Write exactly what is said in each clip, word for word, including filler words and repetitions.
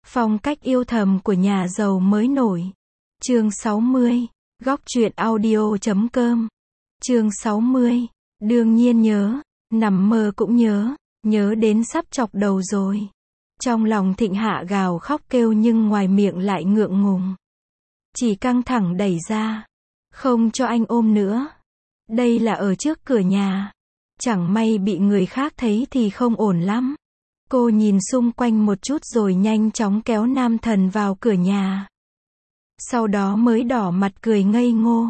Phong cách yêu thầm của nhà giàu mới nổi. Chương sáu mươi. Góc truyện audio chấm com. Chương sáu mươi. Đương nhiên nhớ, nằm mơ cũng nhớ, nhớ đến sắp chọc đầu rồi. Trong lòng Thịnh Hạ gào khóc kêu nhưng ngoài miệng lại ngượng ngùng. Chỉ căng thẳng đẩy ra. Không cho anh ôm nữa. Đây là ở trước cửa nhà. Chẳng may bị người khác thấy thì không ổn lắm. Cô nhìn xung quanh một chút rồi nhanh chóng kéo nam thần vào cửa nhà. Sau đó mới đỏ mặt cười ngây ngô.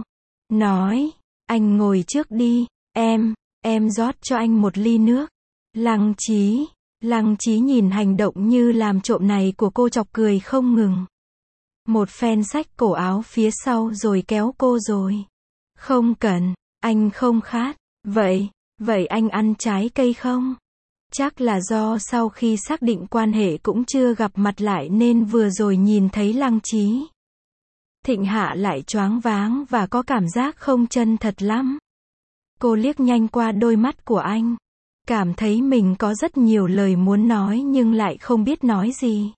Nói, anh ngồi trước đi, em, em rót cho anh một ly nước. Lăng Chí, Lăng Chí nhìn hành động như làm trộm này của cô chọc cười không ngừng. Một phen xách cổ áo phía sau rồi kéo cô rồi. Không cần, anh không khát. Vậy, vậy anh ăn trái cây không? Chắc là do sau khi xác định quan hệ cũng chưa gặp mặt lại nên vừa rồi nhìn thấy Lăng Chí. Thịnh Hạ lại choáng váng và có cảm giác không chân thật lắm. Cô liếc nhanh qua đôi mắt của anh. Cảm thấy mình có rất nhiều lời muốn nói nhưng lại không biết nói gì.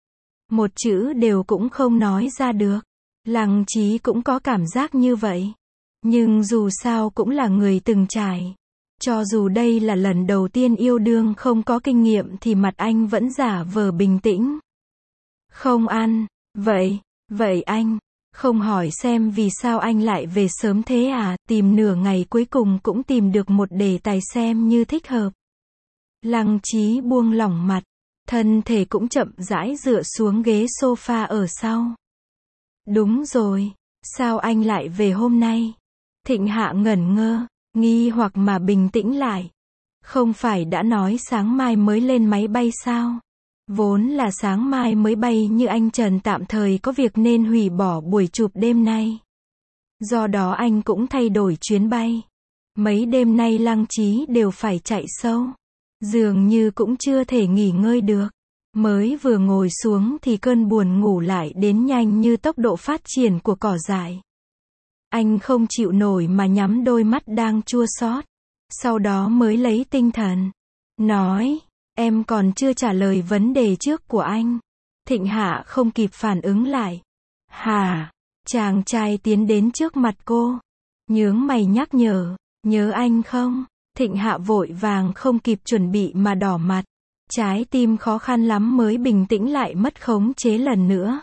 Một chữ đều cũng không nói ra được. Lăng Chí cũng có cảm giác như vậy. Nhưng dù sao cũng là người từng trải. Cho dù đây là lần đầu tiên yêu đương không có kinh nghiệm thì mặt anh vẫn giả vờ bình tĩnh. Không ăn, vậy, vậy anh, không hỏi xem vì sao anh lại về sớm thế à, tìm nửa ngày cuối cùng cũng tìm được một đề tài xem như thích hợp. Lăng Chí buông lỏng mặt, thân thể cũng chậm rãi dựa xuống ghế sofa ở sau. Đúng rồi, sao anh lại về hôm nay? Thịnh Hạ ngẩn ngơ. Nghi hoặc mà bình tĩnh lại. Không phải đã nói sáng mai mới lên máy bay sao? Vốn là sáng mai mới bay nhưng anh Trần tạm thời có việc nên hủy bỏ buổi chụp đêm nay. Do đó anh cũng thay đổi chuyến bay. Mấy đêm nay Lăng Chí đều phải chạy sâu. Dường như cũng chưa thể nghỉ ngơi được. Mới vừa ngồi xuống thì cơn buồn ngủ lại đến nhanh như tốc độ phát triển của cỏ dại. Anh không chịu nổi mà nhắm đôi mắt đang chua xót. Sau đó mới lấy tinh thần. Nói, em còn chưa trả lời vấn đề trước của anh. Thịnh Hạ không kịp phản ứng lại. Hả? Chàng trai tiến đến trước mặt cô. Nhướng mày nhắc nhở, nhớ anh không? Thịnh Hạ vội vàng không kịp chuẩn bị mà đỏ mặt. Trái tim khó khăn lắm mới bình tĩnh lại mất khống chế lần nữa.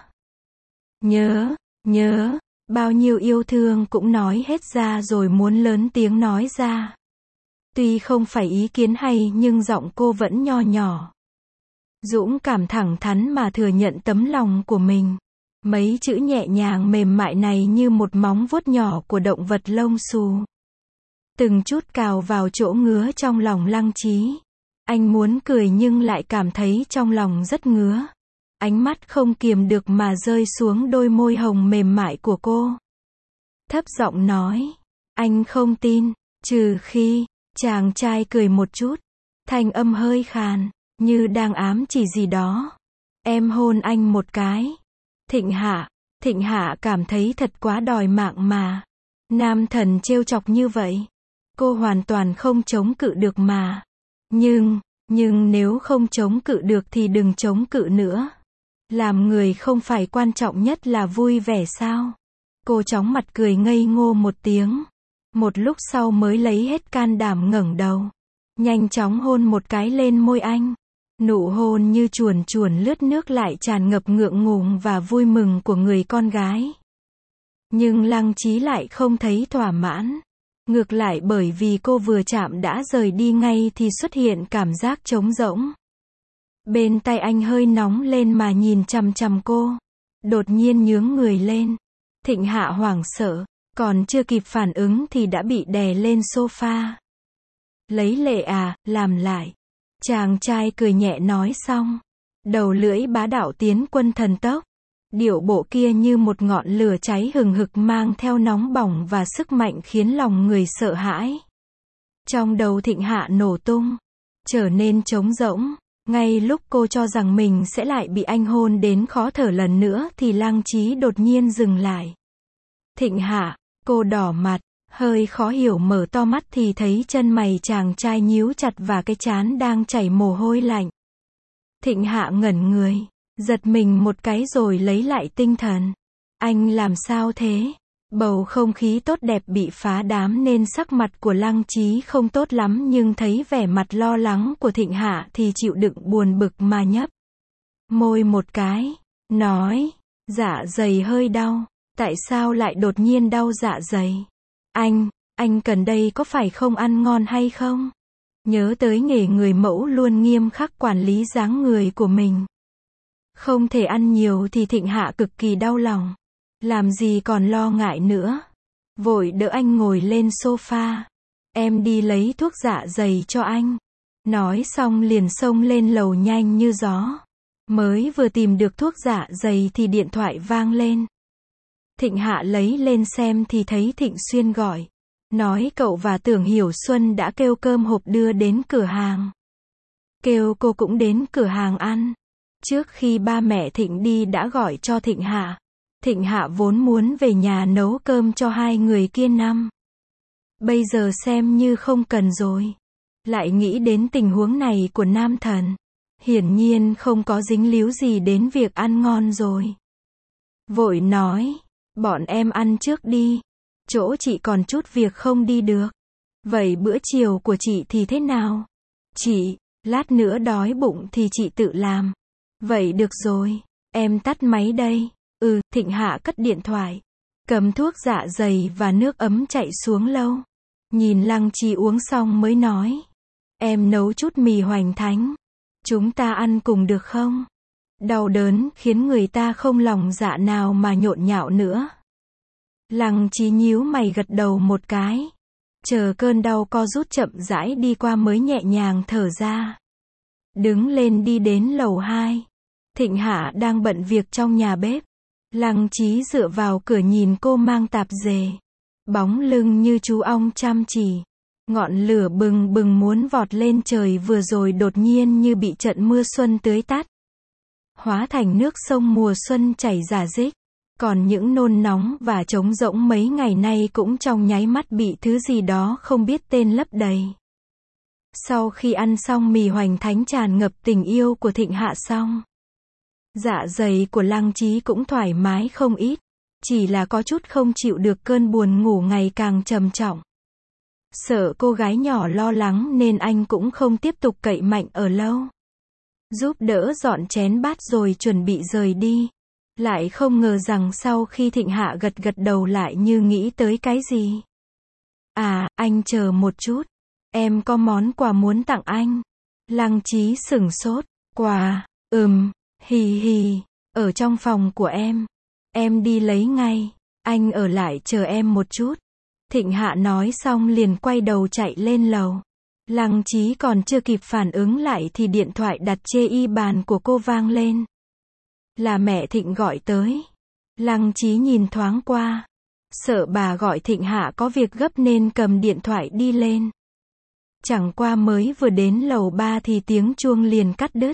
Nhớ, nhớ. Bao nhiêu yêu thương cũng nói hết ra rồi muốn lớn tiếng nói ra. Tuy không phải ý kiến hay nhưng giọng cô vẫn nho nhỏ. Dũng cảm thẳng thắn mà thừa nhận tấm lòng của mình. Mấy chữ nhẹ nhàng mềm mại này như một móng vuốt nhỏ của động vật lông xù. Từng chút cào vào chỗ ngứa trong lòng Lăng Chí. Anh muốn cười nhưng lại cảm thấy trong lòng rất ngứa. Ánh mắt không kiềm được mà rơi xuống đôi môi hồng mềm mại của cô. Thấp giọng nói, anh không tin, trừ khi, chàng trai cười một chút, thanh âm hơi khàn, như đang ám chỉ gì đó. Em hôn anh một cái. Thịnh Hạ, Thịnh Hạ cảm thấy thật quá đòi mạng mà. Nam thần trêu chọc như vậy. Cô hoàn toàn không chống cự được mà. Nhưng, nhưng nếu không chống cự được thì đừng chống cự nữa. Làm người không phải quan trọng nhất là vui vẻ sao? Cô chóng mặt cười ngây ngô một tiếng. Một lúc sau mới lấy hết can đảm ngẩng đầu. Nhanh chóng hôn một cái lên môi anh. Nụ hôn như chuồn chuồn lướt nước lại tràn ngập ngượng ngùng và vui mừng của người con gái. Nhưng Lăng Chí lại không thấy thỏa mãn. Ngược lại bởi vì cô vừa chạm đã rời đi ngay thì xuất hiện cảm giác trống rỗng. Bên tay anh hơi nóng lên mà nhìn chằm chằm cô. Đột nhiên nhướng người lên. Thịnh Hạ hoảng sợ, còn chưa kịp phản ứng thì đã bị đè lên sofa. Lấy lệ à, làm lại. Chàng trai cười nhẹ nói xong. Đầu lưỡi bá đạo tiến quân thần tốc. Điệu bộ kia như một ngọn lửa cháy hừng hực mang theo nóng bỏng và sức mạnh khiến lòng người sợ hãi. Trong đầu Thịnh Hạ nổ tung. Trở nên trống rỗng. Ngay lúc cô cho rằng mình sẽ lại bị anh hôn đến khó thở lần nữa thì Lăng Chí đột nhiên dừng lại. Thịnh Hạ, cô đỏ mặt, hơi khó hiểu mở to mắt thì thấy chân mày chàng trai nhíu chặt và cái trán đang chảy mồ hôi lạnh. Thịnh Hạ ngẩn người, Giật mình một cái rồi lấy lại tinh thần. Anh làm sao thế? Bầu không khí tốt đẹp bị phá đám nên sắc mặt của Lăng Chí không tốt lắm, nhưng thấy vẻ mặt lo lắng của Thịnh Hạ thì chịu đựng buồn bực mà nhấp môi một cái, nói, dạ dày hơi đau. Tại sao lại đột nhiên đau dạ dày? Anh, anh gần đây có phải không ăn ngon hay không? Nhớ tới nghề người mẫu luôn nghiêm khắc quản lý dáng người của mình. Không thể ăn nhiều thì Thịnh Hạ cực kỳ đau lòng. Làm gì còn lo ngại nữa. Vội đỡ anh ngồi lên sofa. Em đi lấy thuốc dạ dày cho anh. Nói xong liền xông lên lầu nhanh như gió. Mới vừa tìm được thuốc dạ dày thì điện thoại vang lên. Thịnh Hạ lấy lên xem thì thấy Thịnh Xuyên gọi. Nói cậu và Tưởng Hiểu Xuân đã kêu cơm hộp đưa đến cửa hàng. Kêu cô cũng đến cửa hàng ăn. Trước khi ba mẹ Thịnh đi đã gọi cho Thịnh Hạ. Thịnh Hạ vốn muốn về nhà nấu cơm cho hai người kia năm. Bây giờ xem như không cần rồi. Lại nghĩ đến tình huống này của nam thần. Hiển nhiên không có dính líu gì đến việc ăn ngon rồi. Vội nói, bọn em ăn trước đi. Chỗ chị còn chút việc không đi được. Vậy bữa chiều của chị thì thế nào? Chị, lát nữa đói bụng thì chị tự làm. Vậy được rồi, em tắt máy đây. Ừ, Thịnh Hạ cất điện thoại. Cầm thuốc dạ dày và nước ấm chạy xuống lâu. Nhìn Lăng Chí uống xong mới nói. Em nấu chút mì hoành thánh. Chúng ta ăn cùng được không? Đau đớn khiến người ta không lòng dạ nào mà nhộn nhạo nữa. Lăng Chí nhíu mày gật đầu một cái. Chờ cơn đau co rút chậm rãi đi qua mới nhẹ nhàng thở ra. Đứng lên đi đến lầu hai. Thịnh Hạ đang bận việc trong nhà bếp. Lăng Chí dựa vào cửa nhìn cô mang tạp dề. Bóng lưng như chú ong chăm chỉ. Ngọn lửa bừng bừng muốn vọt lên trời vừa rồi đột nhiên như bị trận mưa xuân tưới tắt. Hóa thành nước sông mùa xuân chảy rả rích. Còn những nôn nóng và trống rỗng mấy ngày nay cũng trong nháy mắt bị thứ gì đó không biết tên lấp đầy. Sau khi ăn xong mì hoành thánh tràn ngập tình yêu của Thịnh Hạ xong. Dạ dày của Lăng Chí cũng thoải mái không ít. Chỉ là có chút không chịu được cơn buồn ngủ ngày càng trầm trọng. Sợ cô gái nhỏ lo lắng nên anh cũng không tiếp tục cậy mạnh ở lâu. Giúp đỡ dọn chén bát rồi chuẩn bị rời đi. Lại không ngờ rằng sau khi Thịnh Hạ gật gật đầu lại như nghĩ tới cái gì. À, anh chờ một chút. Em có món quà muốn tặng anh. Lăng Chí sửng sốt. Quà, ừm, hì hì, ở trong phòng của em. Em đi lấy ngay. Anh ở lại chờ em một chút. Thịnh Hạ nói xong liền quay đầu chạy lên lầu. Lăng Chí còn chưa kịp phản ứng lại thì điện thoại đặt chê y bàn của cô vang lên. Là mẹ Thịnh gọi tới. Lăng Chí nhìn thoáng qua. Sợ bà gọi Thịnh Hạ có việc gấp nên cầm điện thoại đi lên. Chẳng qua mới vừa đến lầu ba thì tiếng chuông liền cắt đứt.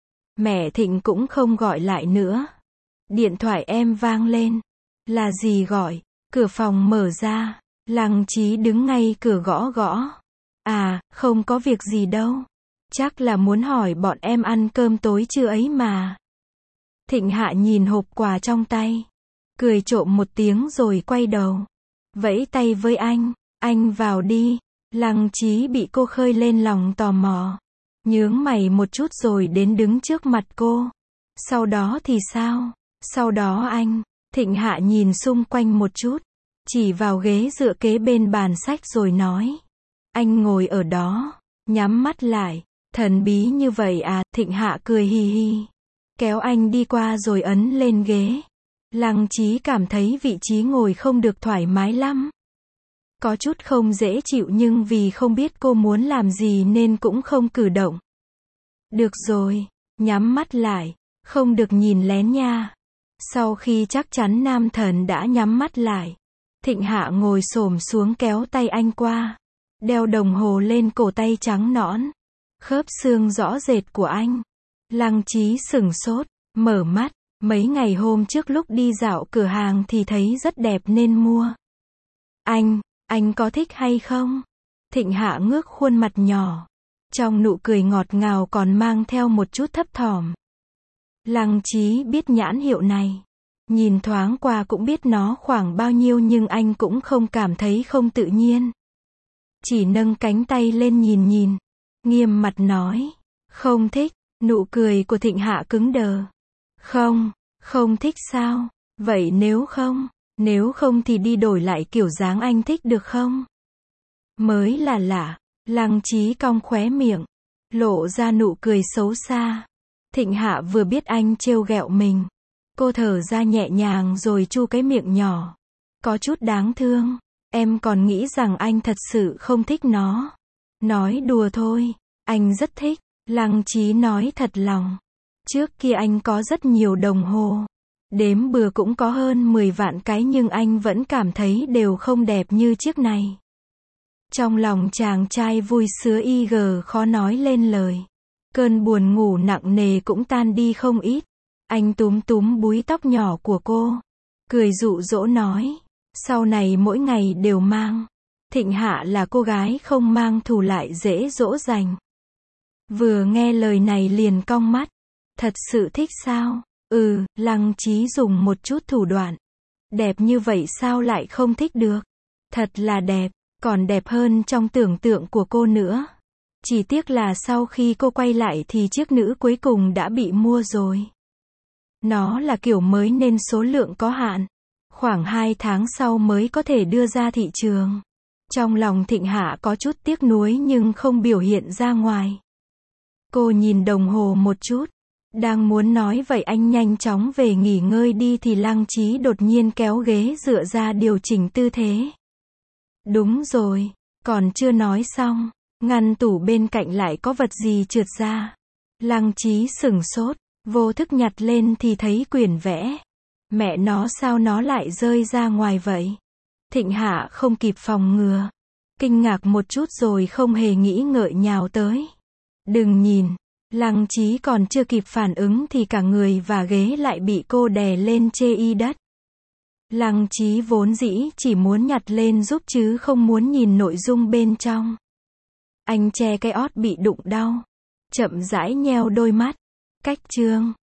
Mẹ Thịnh cũng không gọi lại nữa. Điện thoại em vang lên. Là gì gọi? Cửa phòng mở ra. Lăng Chí đứng ngay cửa gõ gõ. À, không có việc gì đâu. Chắc là muốn hỏi bọn em ăn cơm tối chưa ấy mà. Thịnh Hạ nhìn hộp quà trong tay. Cười trộm một tiếng rồi quay đầu. Vẫy tay với anh. Anh vào đi. Lăng Chí bị cô khơi lên lòng tò mò. Nhướng mày một chút rồi đến đứng trước mặt cô. Sau đó thì sao? Sau đó anh. Thịnh Hạ nhìn xung quanh một chút. Chỉ vào ghế dựa kế bên bàn sách rồi nói. Anh ngồi ở đó. Nhắm mắt lại. Thần bí như vậy à? Thịnh Hạ cười hi hi. Kéo anh đi qua rồi ấn lên ghế. Lăng Chí cảm thấy vị trí ngồi không được thoải mái lắm. Có chút không dễ chịu nhưng vì không biết cô muốn làm gì nên cũng không cử động. Được rồi, nhắm mắt lại, không được nhìn lén nha. Sau khi chắc chắn nam thần đã nhắm mắt lại, Thịnh Hạ ngồi xổm xuống kéo tay anh qua. Đeo đồng hồ lên cổ tay trắng nõn. Khớp xương rõ rệt của anh. Lăng Chí sửng sốt, mở mắt. Mấy ngày hôm trước lúc đi dạo cửa hàng thì thấy rất đẹp nên mua. Anh, anh có thích hay không? Thịnh Hạ ngước khuôn mặt nhỏ. Trong nụ cười ngọt ngào còn mang theo một chút thấp thỏm. Lăng Chí biết nhãn hiệu này. Nhìn thoáng qua cũng biết nó khoảng bao nhiêu nhưng anh cũng không cảm thấy không tự nhiên. Chỉ nâng cánh tay lên nhìn nhìn. Nghiêm mặt nói. Không thích. Nụ cười của Thịnh Hạ cứng đờ. Không, không thích sao? Vậy nếu không, nếu không thì đi đổi lại kiểu dáng anh thích được không? Mới là lạ. Lăng Chí cong khóe miệng, lộ ra nụ cười xấu xa. Thịnh Hạ vừa biết anh trêu ghẹo mình. Cô thở ra nhẹ nhàng rồi chu cái miệng nhỏ. Có chút đáng thương. Em còn nghĩ rằng anh thật sự không thích nó. Nói đùa thôi. Anh rất thích. Lăng Chí nói thật lòng. Trước kia anh có rất nhiều đồng hồ. Đếm bừa cũng có hơn mười vạn cái nhưng anh vẫn cảm thấy đều không đẹp như chiếc này. Trong lòng chàng trai vui sướng y gờ khó nói lên lời. Cơn buồn ngủ nặng nề cũng tan đi không ít. Anh túm túm búi tóc nhỏ của cô. Cười dụ dỗ nói. Sau này mỗi ngày đều mang. Thịnh Hạ là cô gái không mang thù lại dễ dỗ dành. Vừa nghe lời này liền cong mắt. Thật sự thích sao? Ừ, Lăng Chí dùng một chút thủ đoạn. Đẹp như vậy sao lại không thích được? Thật là đẹp, còn đẹp hơn trong tưởng tượng của cô nữa. Chỉ tiếc là sau khi cô quay lại thì chiếc nữ cuối cùng đã bị mua rồi. Nó là kiểu mới nên số lượng có hạn. Khoảng hai tháng sau mới có thể đưa ra thị trường. Trong lòng Thịnh Hạ có chút tiếc nuối nhưng không biểu hiện ra ngoài. Cô nhìn đồng hồ một chút. Đang muốn nói vậy anh nhanh chóng về nghỉ ngơi đi thì Lăng Chí đột nhiên kéo ghế dựa ra điều chỉnh tư thế. Đúng rồi, còn chưa nói xong. Ngăn tủ bên cạnh lại có vật gì trượt ra. Lăng Chí sửng sốt, vô thức nhặt lên thì thấy quyển vẽ. Mẹ nó sao nó lại rơi ra ngoài vậy? Thịnh Hạ không kịp phòng ngừa. Kinh ngạc một chút rồi không hề nghĩ ngợi nhào tới. Đừng nhìn. Lăng Chí còn chưa kịp phản ứng thì cả người và ghế lại bị cô đè lên chê y đất. Lăng Chí vốn dĩ chỉ muốn nhặt lên giúp chứ không muốn nhìn nội dung bên trong. Anh che cái ót bị đụng đau. Chậm rãi nheo đôi mắt. Cách chương.